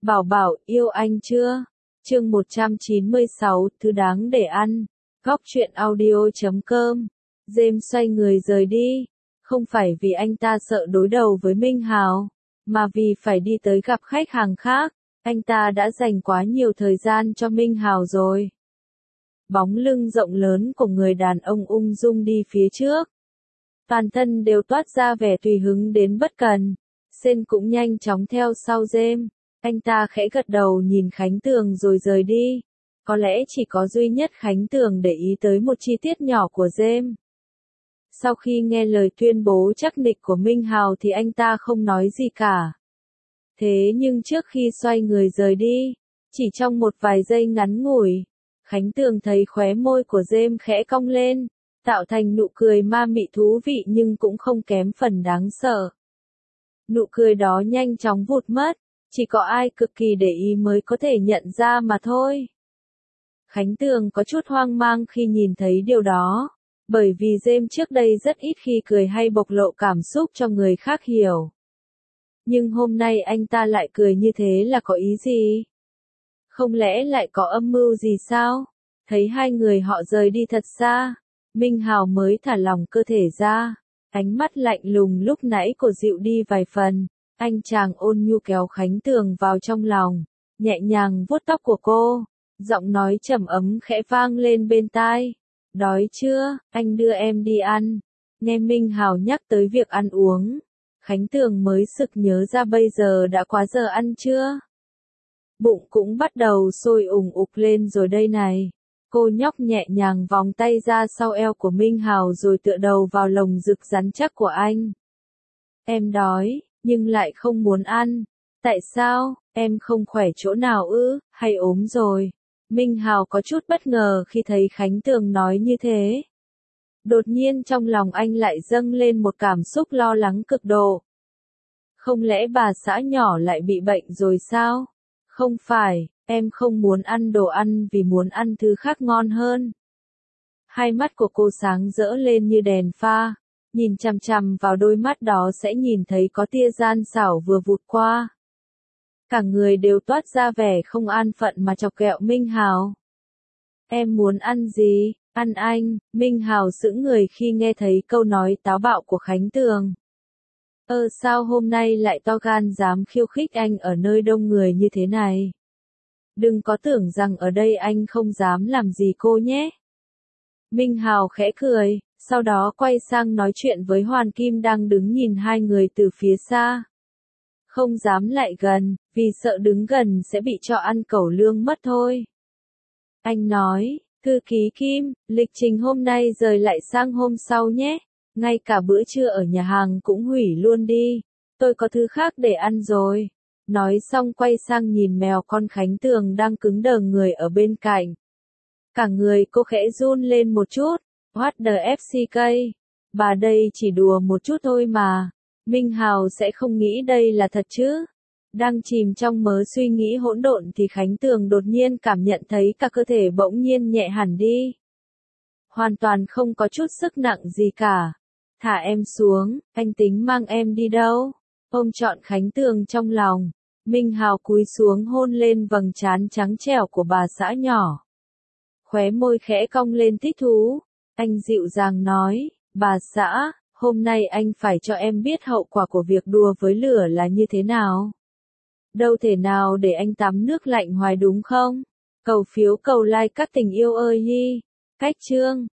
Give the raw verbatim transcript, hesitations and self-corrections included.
Bảo Bảo, yêu anh chưa? Chương một trăm chín mươi sáu, thứ đáng để ăn. Góc truyện audio chấm com. James xoay người rời đi, không phải vì anh ta sợ đối đầu với Minh Hào, mà vì phải đi tới gặp khách hàng khác. Anh ta đã dành quá nhiều thời gian cho Minh Hào rồi. Bóng lưng rộng lớn của người đàn ông ung dung đi phía trước. Toàn thân đều toát ra vẻ tùy hứng đến bất cần. Sen cũng nhanh chóng theo sau James. Anh ta khẽ gật đầu nhìn Khánh Tường rồi rời đi. Có lẽ chỉ có duy nhất Khánh Tường để ý tới một chi tiết nhỏ của James. Sau khi nghe lời tuyên bố chắc nịch của Minh Hào thì anh ta không nói gì cả. Thế nhưng trước khi xoay người rời đi, chỉ trong một vài giây ngắn ngủi, Khánh Tường thấy khóe môi của James khẽ cong lên, tạo thành nụ cười ma mị thú vị nhưng cũng không kém phần đáng sợ. Nụ cười đó nhanh chóng vụt mất, chỉ có ai cực kỳ để ý mới có thể nhận ra mà thôi. Khánh Tường có chút hoang mang khi nhìn thấy điều đó, bởi vì James trước đây rất ít khi cười hay bộc lộ cảm xúc cho người khác hiểu. Nhưng hôm nay anh ta lại cười như thế là có ý gì? Không lẽ lại có âm mưu gì sao? Thấy hai người họ rời đi thật xa, Minh Hào mới thả lỏng cơ thể ra. Ánh mắt lạnh lùng lúc nãy của dịu đi vài phần. Anh chàng ôn nhu kéo Khánh Tường vào trong lòng, nhẹ nhàng vuốt tóc của cô. Giọng nói trầm ấm khẽ vang lên bên tai. Đói chưa, anh đưa em đi ăn. Nghe Minh Hào nhắc tới việc ăn uống, Khánh Tường mới sực nhớ ra bây giờ đã quá giờ ăn trưa. Bụng cũng bắt đầu sôi ủng ục lên rồi đây này. Cô nhóc nhẹ nhàng vòng tay ra sau eo của Minh Hào rồi tựa đầu vào lồng ngực rắn chắc của anh. Em đói, nhưng lại không muốn ăn. Tại sao, em không khỏe chỗ nào ư, hay ốm rồi? Minh Hào có chút bất ngờ khi thấy Khánh Tường nói như thế. Đột nhiên trong lòng anh lại dâng lên một cảm xúc lo lắng cực độ. Không lẽ bà xã nhỏ lại bị bệnh rồi sao? Không phải, em không muốn ăn đồ ăn vì muốn ăn thứ khác ngon hơn. Hai mắt của cô sáng rỡ lên như đèn pha, nhìn chằm chằm vào đôi mắt đó sẽ nhìn thấy có tia gian xảo vừa vụt qua. Cả người đều toát ra vẻ không an phận mà chọc ghẹo Minh Hào. Em muốn ăn gì? Ăn anh. Minh Hào sững người khi nghe thấy câu nói táo bạo của Khánh Tường. Ơ sao hôm nay lại to gan dám khiêu khích anh ở nơi đông người như thế này? Đừng có tưởng rằng ở đây anh không dám làm gì cô nhé. Minh Hào khẽ cười, sau đó quay sang nói chuyện với Hoàn Kim đang đứng nhìn hai người từ phía xa. Không dám lại gần, vì sợ đứng gần sẽ bị cho ăn cẩu lương mất thôi. Anh nói, thư ký Kim, lịch trình hôm nay rời lại sang hôm sau nhé. Ngay cả bữa trưa ở nhà hàng cũng hủy luôn đi. Tôi có thứ khác để ăn rồi. Nói xong quay sang nhìn mèo con Khánh Tường đang cứng đờ người ở bên cạnh. Cả người cô khẽ run lên một chút. What the ép xê ca? Bà đây chỉ đùa một chút thôi mà. Minh Hào sẽ không nghĩ đây là thật chứ. Đang chìm trong mớ suy nghĩ hỗn độn thì Khánh Tường đột nhiên cảm nhận thấy cả cơ thể bỗng nhiên nhẹ hẳn đi. Hoàn toàn không có chút sức nặng gì cả. Thả em xuống, anh tính mang em đi đâu? Ôm trọn Khánh Tường trong lòng. Minh Hào cúi xuống hôn lên vầng trán trắng trẻo của bà xã nhỏ. Khóe môi khẽ cong lên thích thú. Anh dịu dàng nói, bà xã, hôm nay anh phải cho em biết hậu quả của việc đùa với lửa là như thế nào. Đâu thể nào để anh tắm nước lạnh hoài đúng không? Cầu phiếu cầu like các tình yêu ơi hi. Cách chương.